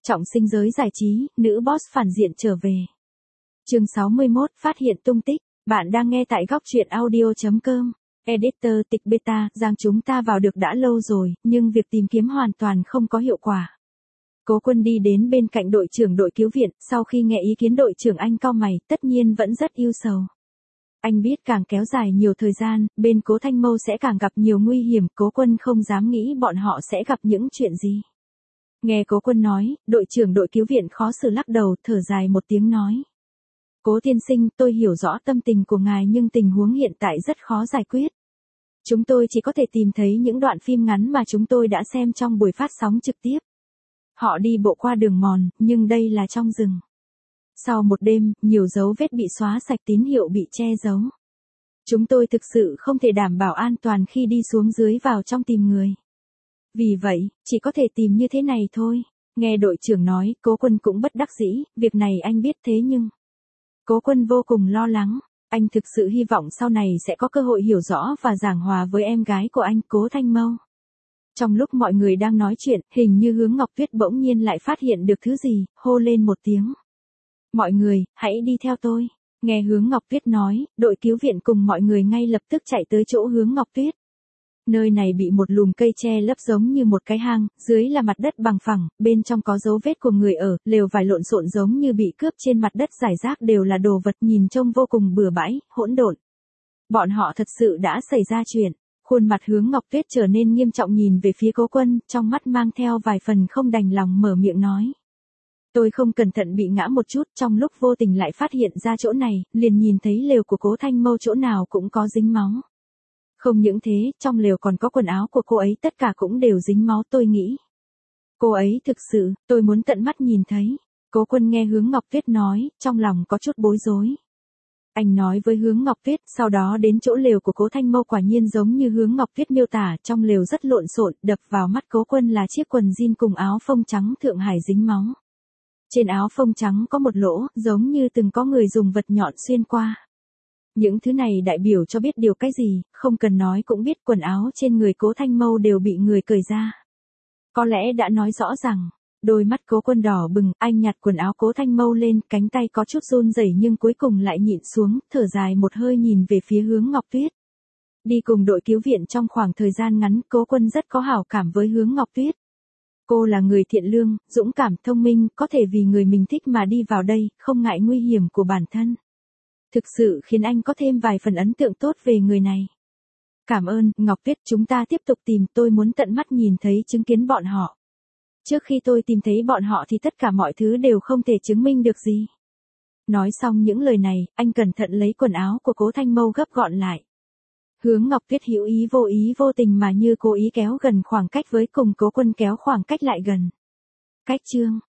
Trọng sinh giới giải trí, nữ boss phản diện trở về. Chương 61, phát hiện tung tích. Bạn đang nghe tại góc truyện audio.com. Editor tịch beta, Giang chúng ta vào được đã lâu rồi, nhưng việc tìm kiếm hoàn toàn không có hiệu quả. Cố Quân đi đến bên cạnh đội trưởng đội cứu viện, sau khi nghe ý kiến đội trưởng anh cau mày, tất nhiên vẫn rất ưu sầu. Anh biết càng kéo dài nhiều thời gian, bên Cố Thanh Mâu sẽ càng gặp nhiều nguy hiểm, Cố Quân không dám nghĩ bọn họ sẽ gặp những chuyện gì. Nghe Cố Quân nói, đội trưởng đội cứu viện khó xử lắc đầu, thở dài một tiếng nói. Cố tiên sinh, tôi hiểu rõ tâm tình của ngài nhưng tình huống hiện tại rất khó giải quyết. Chúng tôi chỉ có thể tìm thấy những đoạn phim ngắn mà chúng tôi đã xem trong buổi phát sóng trực tiếp. Họ đi bộ qua đường mòn, nhưng đây là trong rừng. Sau một đêm, nhiều dấu vết bị xóa sạch, tín hiệu bị che giấu. Chúng tôi thực sự không thể đảm bảo an toàn khi đi xuống dưới vào trong tìm người. Vì vậy, chỉ có thể tìm như thế này thôi. Nghe đội trưởng nói, Cố Quân cũng bất đắc dĩ, việc này anh biết thế nhưng... Cố Quân vô cùng lo lắng, anh thực sự hy vọng sau này sẽ có cơ hội hiểu rõ và giảng hòa với em gái của anh, Cố Thanh Mâu. Trong lúc mọi người đang nói chuyện, hình như Hướng Ngọc Tuyết bỗng nhiên lại phát hiện được thứ gì, hô lên một tiếng. Mọi người, hãy đi theo tôi. Nghe Hướng Ngọc Tuyết nói, đội cứu viện cùng mọi người ngay lập tức chạy tới chỗ Hướng Ngọc Tuyết. Nơi này bị một lùm cây che lấp giống như một cái hang, dưới là mặt đất bằng phẳng, bên trong có dấu vết của người ở, lều vải lộn xộn giống như bị cướp, trên mặt đất rải rác đều là đồ vật nhìn trông vô cùng bừa bãi, hỗn độn. Bọn họ thật sự đã xảy ra chuyện. Khuôn mặt Hướng Ngọc Tuyết trở nên nghiêm trọng nhìn về phía Cố Quân, trong mắt mang theo vài phần không đành lòng mở miệng nói. Tôi không cẩn thận bị ngã một chút, trong lúc vô tình lại phát hiện ra chỗ này, liền nhìn thấy lều của Cố Thanh Mâu chỗ nào cũng có dính máu. Không những thế, trong lều còn có quần áo của cô ấy, tất cả cũng đều dính máu, tôi nghĩ. Cô ấy thực sự, tôi muốn tận mắt nhìn thấy. Cố Quân nghe Hướng Ngọc Tuyết nói, trong lòng có chút bối rối. Anh nói với Hướng Ngọc Tuyết, sau đó đến chỗ lều của Cố Thanh Mâu, quả nhiên giống như Hướng Ngọc Tuyết miêu tả, trong lều rất lộn xộn, đập vào mắt Cố Quân là chiếc quần jean cùng áo phông trắng Thượng Hải dính máu. Trên áo phông trắng có một lỗ, giống như từng có người dùng vật nhọn xuyên qua. Những thứ này đại biểu cho biết điều cái gì, không cần nói cũng biết quần áo trên người Cố Thanh Mâu đều bị người cởi ra. Có lẽ đã nói rõ rằng, đôi mắt Cố Quân đỏ bừng, anh nhặt quần áo Cố Thanh Mâu lên, cánh tay có chút run rẩy nhưng cuối cùng lại nhịn xuống, thở dài một hơi nhìn về phía Hướng Ngọc Tuyết. Đi cùng đội cứu viện trong khoảng thời gian ngắn, Cố Quân rất có hảo cảm với Hướng Ngọc Tuyết. Cô là người thiện lương, dũng cảm, thông minh, có thể vì người mình thích mà đi vào đây, không ngại nguy hiểm của bản thân. Thực sự khiến anh có thêm vài phần ấn tượng tốt về người này. Cảm ơn, Ngọc Tuyết, chúng ta tiếp tục tìm, tôi muốn tận mắt nhìn thấy, chứng kiến bọn họ. Trước khi tôi tìm thấy bọn họ thì tất cả mọi thứ đều không thể chứng minh được gì. Nói xong những lời này, anh cẩn thận lấy quần áo của Cố Thanh Mâu gấp gọn lại. Hướng Ngọc Tuyết hữu ý vô tình mà như cố ý kéo gần khoảng cách với cùng Cố Quân kéo khoảng cách lại gần. Cách chương